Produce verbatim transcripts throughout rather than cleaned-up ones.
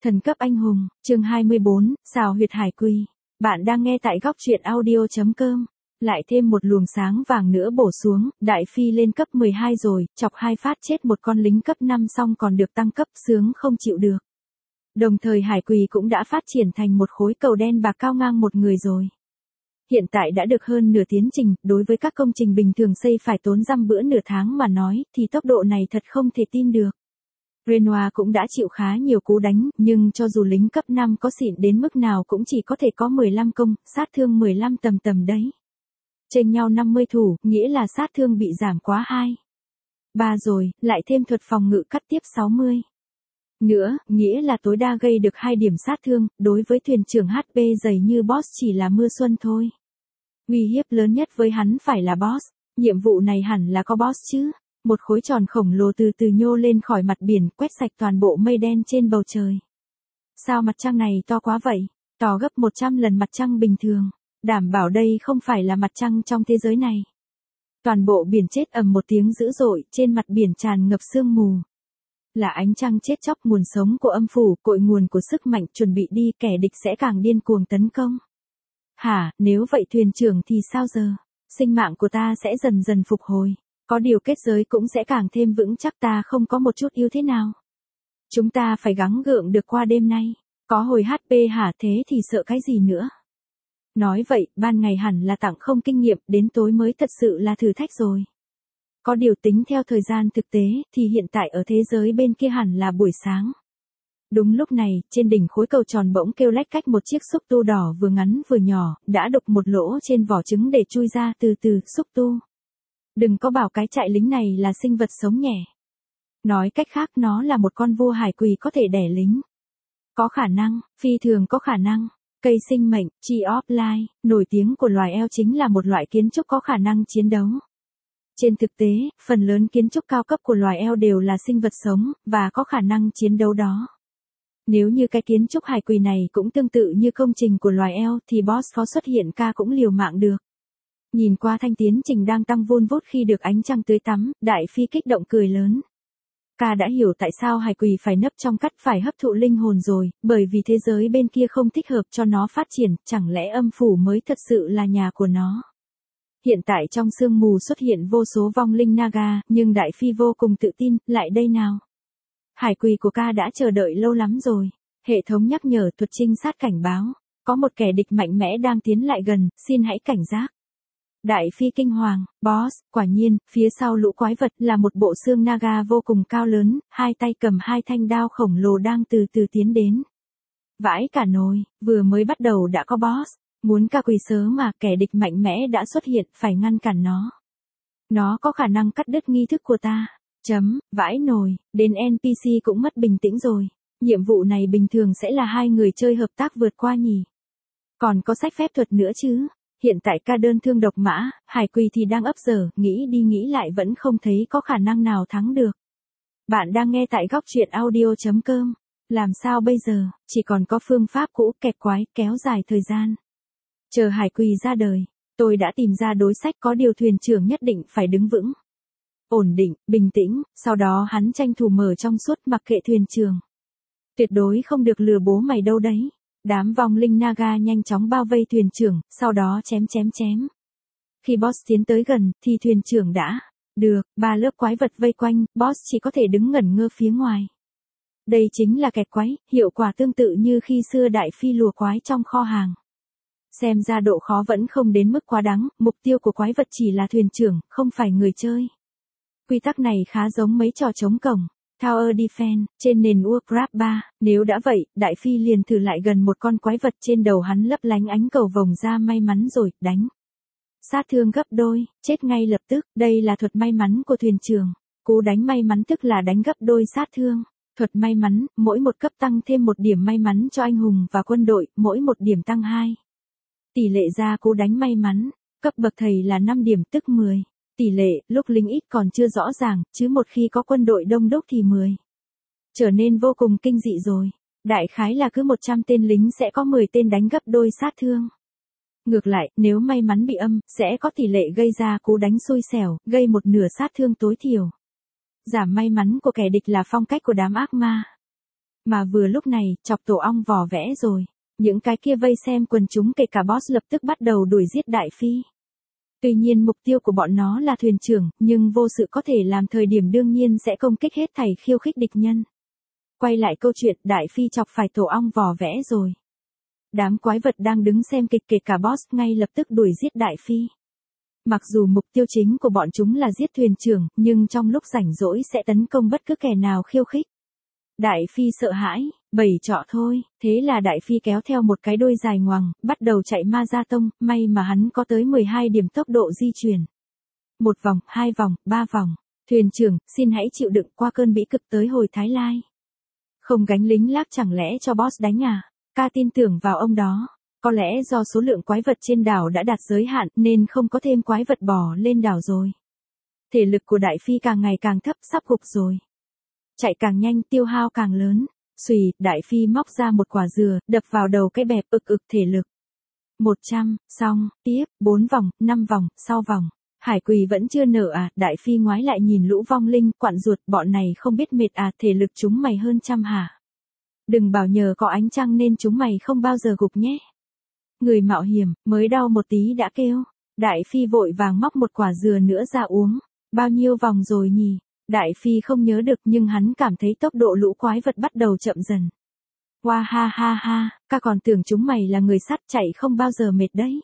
Thần cấp anh hùng, chương hai mươi bốn, xào huyệt hải quy. Bạn đang nghe tại góc truyện audio.com. Lại thêm một luồng sáng vàng nữa bổ xuống, Đại Phi lên cấp mười hai rồi, chọc hai phát chết một con lính cấp năm xong còn được tăng cấp, sướng không chịu được. Đồng thời hải quỳ cũng đã phát triển thành một khối cầu đen bạc cao ngang một người rồi. Hiện tại đã được hơn nửa tiến trình, đối với các công trình bình thường xây phải tốn dăm bữa nửa tháng mà nói, thì tốc độ này thật không thể tin được. Renoir cũng đã chịu khá nhiều cú đánh, nhưng cho dù lính cấp năm có xịn đến mức nào cũng chỉ có thể có mười lăm công, sát thương mười lăm tầm tầm đấy. Chênh nhau năm mươi thủ, nghĩa là sát thương bị giảm quá hai. ba rồi, lại thêm thuật phòng ngự cắt tiếp sáu mươi. Nữa, nghĩa là tối đa gây được hai điểm sát thương, đối với thuyền trưởng hát pê dày như boss chỉ là mưa xuân thôi. Uy hiếp lớn nhất với hắn phải là boss, nhiệm vụ này hẳn là có boss chứ. Một khối tròn khổng lồ từ từ nhô lên khỏi mặt biển, quét sạch toàn bộ mây đen trên bầu trời. Sao mặt trăng này to quá vậy? To gấp một trăm lần mặt trăng bình thường. Đảm bảo đây không phải là mặt trăng trong thế giới này. Toàn bộ biển chết ầm một tiếng dữ dội, trên mặt biển tràn ngập sương mù. Là ánh trăng chết chóc, nguồn sống của âm phủ, cội nguồn của sức mạnh, chuẩn bị đi, kẻ địch sẽ càng điên cuồng tấn công. Hả, nếu vậy thuyền trưởng thì sao giờ? Sinh mạng của ta sẽ dần dần phục hồi. Có điều kết giới cũng sẽ càng thêm vững chắc, ta không có một chút yếu thế nào. Chúng ta phải gắng gượng được qua đêm nay. Có hồi hát pê hả, thế thì sợ cái gì nữa? Nói vậy, ban ngày hẳn là tặng không kinh nghiệm, đến tối mới thật sự là thử thách rồi. Có điều tính theo thời gian thực tế, thì hiện tại ở thế giới bên kia hẳn là buổi sáng. Đúng lúc này, trên đỉnh khối cầu tròn bỗng kêu lách cách một chiếc xúc tu đỏ vừa ngắn vừa nhỏ, đã đục một lỗ trên vỏ trứng để chui ra. Từ từ, xúc tu. Đừng có bảo cái trại lính này là sinh vật sống nhẹ. Nói cách khác, nó là một con vua hải quỳ có thể đẻ lính. Có khả năng, phi thường có khả năng. Cây sinh mệnh, Tree of Life, nổi tiếng của loài eo chính là một loại kiến trúc có khả năng chiến đấu. Trên thực tế, phần lớn kiến trúc cao cấp của loài eo đều là sinh vật sống, và có khả năng chiến đấu đó. Nếu như cái kiến trúc hải quỳ này cũng tương tự như công trình của loài eo, thì boss phó xuất hiện ca cũng liều mạng được. Nhìn qua thanh tiến trình đang tăng vun vút khi được ánh trăng tưới tắm, Đại Phi kích động cười lớn. Ca đã hiểu tại sao hải quỳ phải nấp trong cắt, phải hấp thụ linh hồn rồi, bởi vì thế giới bên kia không thích hợp cho nó phát triển, chẳng lẽ âm phủ mới thật sự là nhà của nó. Hiện tại trong sương mù xuất hiện vô số vong linh Naga, nhưng Đại Phi vô cùng tự tin, lại đây nào. Hải quỳ của ca đã chờ đợi lâu lắm rồi. Hệ thống nhắc nhở, thuật trinh sát cảnh báo. Có một kẻ địch mạnh mẽ đang tiến lại gần, xin hãy cảnh giác. Đại Phi kinh hoàng, boss, quả nhiên, phía sau lũ quái vật là một bộ xương Naga vô cùng cao lớn, hai tay cầm hai thanh đao khổng lồ đang từ từ tiến đến. Vãi cả nồi, vừa mới bắt đầu đã có boss, muốn ca quỳ sớm mà, kẻ địch mạnh mẽ đã xuất hiện, phải ngăn cản nó. Nó có khả năng cắt đứt nghi thức của ta. Chấm, vãi nồi, đến en pê xê cũng mất bình tĩnh rồi. Nhiệm vụ này bình thường sẽ là hai người chơi hợp tác vượt qua nhỉ. Còn có sách phép thuật nữa chứ. Hiện tại ca đơn thương độc mã, hải quỳ thì đang ấp dở, nghĩ đi nghĩ lại vẫn không thấy có khả năng nào thắng được. Bạn đang nghe tại góc truyện audio.com. Làm sao bây giờ, chỉ còn có phương pháp cũ, kẹp quái, kéo dài thời gian. Chờ hải quỳ ra đời, tôi đã tìm ra đối sách, có điều thuyền trưởng nhất định phải đứng vững. Ổn định, bình tĩnh, sau đó hắn tranh thủ mở trong suốt, mặc kệ thuyền trưởng. Tuyệt đối không được lừa bố mày đâu đấy. Đám vong linh Naga nhanh chóng bao vây thuyền trưởng, sau đó chém chém chém. Khi boss tiến tới gần, thì thuyền trưởng đã. Được, ba lớp quái vật vây quanh, boss chỉ có thể đứng ngẩn ngơ phía ngoài. Đây chính là kẹt quái, hiệu quả tương tự như khi xưa Đại Phi lùa quái trong kho hàng. Xem ra độ khó vẫn không đến mức quá đáng, mục tiêu của quái vật chỉ là thuyền trưởng, không phải người chơi. Quy tắc này khá giống mấy trò chống cổng. Tower Defense, trên nền Warcraft ba, nếu đã vậy, Đại Phi liền thử lại gần một con quái vật, trên đầu hắn lấp lánh ánh cầu vồng ra, may mắn rồi, đánh. Sát thương gấp đôi, chết ngay lập tức, đây là thuật may mắn của thuyền trưởng. Cú đánh may mắn tức là đánh gấp đôi sát thương. Thuật may mắn, mỗi một cấp tăng thêm một điểm may mắn cho anh hùng và quân đội, mỗi một điểm tăng hai. Tỷ lệ ra cú đánh may mắn, cấp bậc thầy là năm điểm tức mười. Tỷ lệ, lúc lính ít còn chưa rõ ràng, chứ một khi có quân đội đông đúc thì mười. Trở nên vô cùng kinh dị rồi. Đại khái là cứ một trăm tên lính sẽ có mười tên đánh gấp đôi sát thương. Ngược lại, nếu may mắn bị âm, sẽ có tỷ lệ gây ra cú đánh xui xẻo, gây một nửa sát thương tối thiểu. Giảm may mắn của kẻ địch là phong cách của đám ác ma. Mà vừa lúc này, chọc tổ ong vò vẽ rồi. Những cái kia vây xem quần chúng kể cả boss lập tức bắt đầu đuổi giết Đại Phi. Tuy nhiên mục tiêu của bọn nó là thuyền trưởng, nhưng vô sự có thể làm thời điểm đương nhiên sẽ công kích hết thảy khiêu khích địch nhân. Quay lại câu chuyện, Đại Phi chọc phải tổ ong vò vẽ rồi. Đám quái vật đang đứng xem kịch kể cả boss ngay lập tức đuổi giết Đại Phi. Mặc dù mục tiêu chính của bọn chúng là giết thuyền trưởng, nhưng trong lúc rảnh rỗi sẽ tấn công bất cứ kẻ nào khiêu khích. Đại Phi sợ hãi, bầy trọ thôi, thế là Đại Phi kéo theo một cái đuôi dài ngoằng, bắt đầu chạy ma ra tông, may mà hắn có tới mười hai điểm tốc độ di chuyển. Một vòng, hai vòng, ba vòng, thuyền trưởng, xin hãy chịu đựng qua cơn bĩ cực tới hồi Thái Lai. Không gánh lính lác chẳng lẽ cho boss đánh à? Ca tin tưởng vào ông đó. Có lẽ do số lượng quái vật trên đảo đã đạt giới hạn nên không có thêm quái vật bò lên đảo rồi. Thể lực của Đại Phi càng ngày càng thấp, sắp gục rồi. Chạy càng nhanh, tiêu hao càng lớn. Xùy, Đại Phi móc ra một quả dừa, đập vào đầu cái bẹp, ực ực thể lực. một trăm, xong, tiếp, bốn vòng, năm vòng, sau vòng. Hải Quỳ vẫn chưa nở à, Đại Phi ngoái lại nhìn lũ vong linh, quặn ruột, bọn này không biết mệt à, thể lực chúng mày hơn trăm hả? Đừng bảo nhờ có ánh trăng nên chúng mày không bao giờ gục nhé. Người mạo hiểm, mới đau một tí đã kêu. Đại Phi vội vàng móc một quả dừa nữa ra uống. Bao nhiêu vòng rồi nhỉ? Đại Phi không nhớ được nhưng hắn cảm thấy tốc độ lũ quái vật bắt đầu chậm dần. Wow ha ha ha, ca còn tưởng chúng mày là người sắt chạy không bao giờ mệt đấy.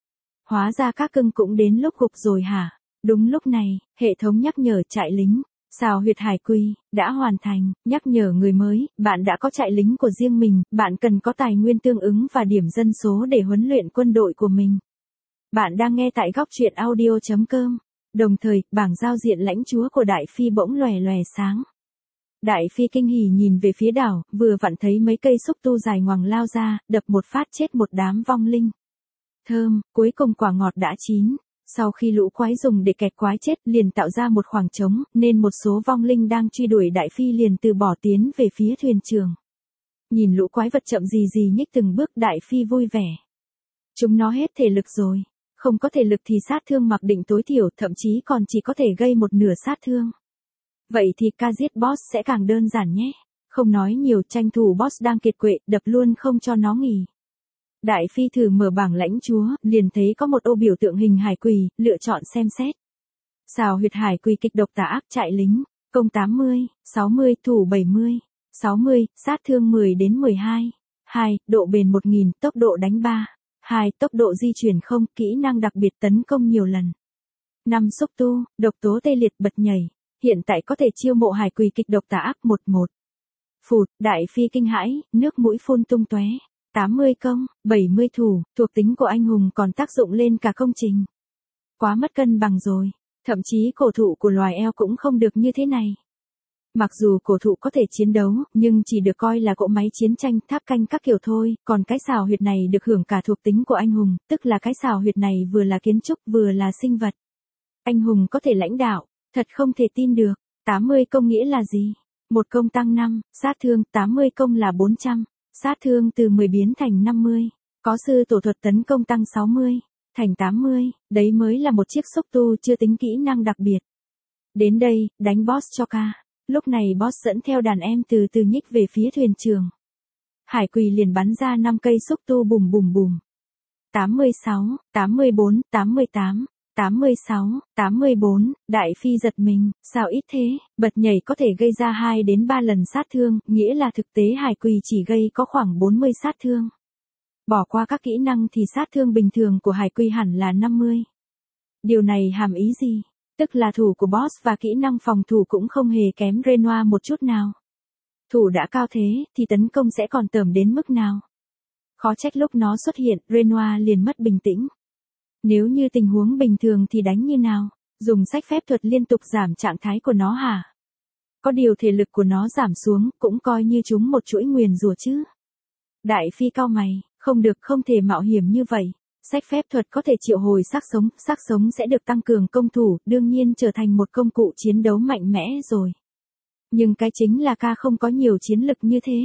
Hóa ra các cưng cũng đến lúc gục rồi hả? Đúng lúc này, hệ thống nhắc nhở trại lính. Xào huyệt hải quy, đã hoàn thành, nhắc nhở người mới, bạn đã có trại lính của riêng mình, bạn cần có tài nguyên tương ứng và điểm dân số để huấn luyện quân đội của mình. Bạn đang nghe tại góc truyện audio chấm com. Đồng thời, bảng giao diện lãnh chúa của Đại Phi bỗng lòe lòe sáng. Đại Phi kinh hỉ nhìn về phía đảo, vừa vặn thấy mấy cây xúc tu dài ngoằng lao ra, đập một phát chết một đám vong linh. Thơm, cuối cùng quả ngọt đã chín. Sau khi lũ quái dùng để kẹt quái chết liền tạo ra một khoảng trống, nên một số vong linh đang truy đuổi Đại Phi liền từ bỏ tiến về phía thuyền trưởng. Nhìn lũ quái vật chậm gì gì nhích từng bước, Đại Phi vui vẻ. Chúng nó hết thể lực rồi. Không có thể lực thì sát thương mặc định tối thiểu, thậm chí còn chỉ có thể gây một nửa sát thương. Vậy thì ca giết boss sẽ càng đơn giản nhé. Không nói nhiều, tranh thủ boss đang kiệt quệ, đập luôn không cho nó nghỉ. Đại Phi thử mở bảng lãnh chúa, liền thấy có một ô biểu tượng hình hải quỳ, lựa chọn xem xét. Xào huyệt hải quỳ kịch độc tà ác trại lính, công tám mươi, sáu mươi, thủ bảy mươi, sáu mươi, sát thương mười đến mười hai, hai, độ bền một nghìn, tốc độ đánh ba, hai, tốc độ di chuyển không, kỹ năng đặc biệt tấn công nhiều lần. năm xúc tu, độc tố tê liệt bật nhảy, hiện tại có thể chiêu mộ hải quỳ kịch độc tà ác một một. Phụt, Đại Phi kinh hãi, nước mũi phun tung tóe. tám mươi công, bảy mươi thủ, thuộc tính của anh hùng còn tác dụng lên cả công trình. Quá mất cân bằng rồi, thậm chí cổ thụ của loài eo cũng không được như thế này. Mặc dù cổ thụ có thể chiến đấu, nhưng chỉ được coi là cỗ máy chiến tranh, tháp canh các kiểu thôi, còn cái xào huyệt này được hưởng cả thuộc tính của anh hùng, tức là cái xào huyệt này vừa là kiến trúc vừa là sinh vật. Anh hùng có thể lãnh đạo, thật không thể tin được. tám mươi công nghĩa là gì? Một công tăng năm, sát thương, tám mươi công là bốn trăm. Sát thương từ mười biến thành năm mươi, có sư tổ thuật tấn công tăng sáu mươi, thành tám mươi, đấy mới là một chiếc xúc tu chưa tính kỹ năng đặc biệt. Đến đây, đánh boss cho ca. Lúc này boss dẫn theo đàn em từ từ nhích về phía thuyền trưởng. Hải Quỳ liền bắn ra năm cây xúc tu bùm bùm bùm. tám mươi sáu, tám mươi bốn, tám mươi tám, tám mươi sáu, tám mươi bốn, Đại Phi giật mình, sao ít thế, bật nhảy có thể gây ra hai đến ba lần sát thương, nghĩa là thực tế Hải Quỳ chỉ gây có khoảng bốn mươi sát thương. Bỏ qua các kỹ năng thì sát thương bình thường của Hải Quỳ hẳn là năm mươi. Điều này hàm ý gì? Tức là thủ của boss và kỹ năng phòng thủ cũng không hề kém Renoir một chút nào. Thủ đã cao thế, thì tấn công sẽ còn tởm đến mức nào? Khó trách lúc nó xuất hiện, Renoir liền mất bình tĩnh. Nếu như tình huống bình thường thì đánh như nào? Dùng sách phép thuật liên tục giảm trạng thái của nó hả? Có điều thể lực của nó giảm xuống, cũng coi như chúng một chuỗi nguyền rủa chứ. Đại Phi cau mày, không được, không thể mạo hiểm như vậy. Sách phép thuật có thể triệu hồi xác sống, xác sống sẽ được tăng cường công thủ, đương nhiên trở thành một công cụ chiến đấu mạnh mẽ rồi. Nhưng cái chính là ca không có nhiều chiến lực như thế.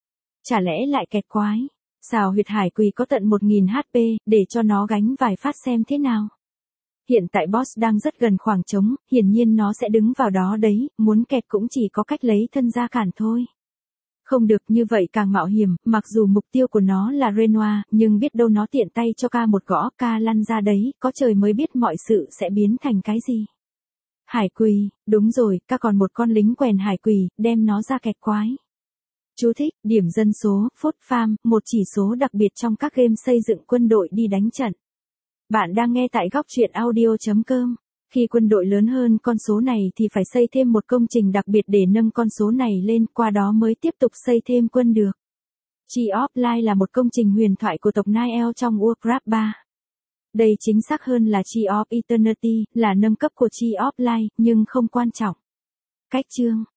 Chả lẽ lại kẹt quái? Xào huyệt hải quỳ có tận một nghìn hát pê, để cho nó gánh vài phát xem thế nào. Hiện tại boss đang rất gần khoảng trống, hiển nhiên nó sẽ đứng vào đó đấy, muốn kẹt cũng chỉ có cách lấy thân ra cản thôi. Không được, như vậy càng mạo hiểm, mặc dù mục tiêu của nó là Renoir, nhưng biết đâu nó tiện tay cho ca một gõ, ca lăn ra đấy, có trời mới biết mọi sự sẽ biến thành cái gì. Hải quỳ, đúng rồi, ca còn một con lính quèn hải quỳ, đem nó ra kẹt quái. Chú thích, điểm dân số, phốt farm, một chỉ số đặc biệt trong các game xây dựng quân đội đi đánh trận. Bạn đang nghe tại góc truyện audio chấm com. Khi quân đội lớn hơn con số này thì phải xây thêm một công trình đặc biệt để nâng con số này lên, qua đó mới tiếp tục xây thêm quân được. Tree of Life là một công trình huyền thoại của tộc Niall trong Warcraft ba. Đây chính xác hơn là Tree of Eternity, là nâng cấp của Tree of Life, nhưng không quan trọng. Cách chương,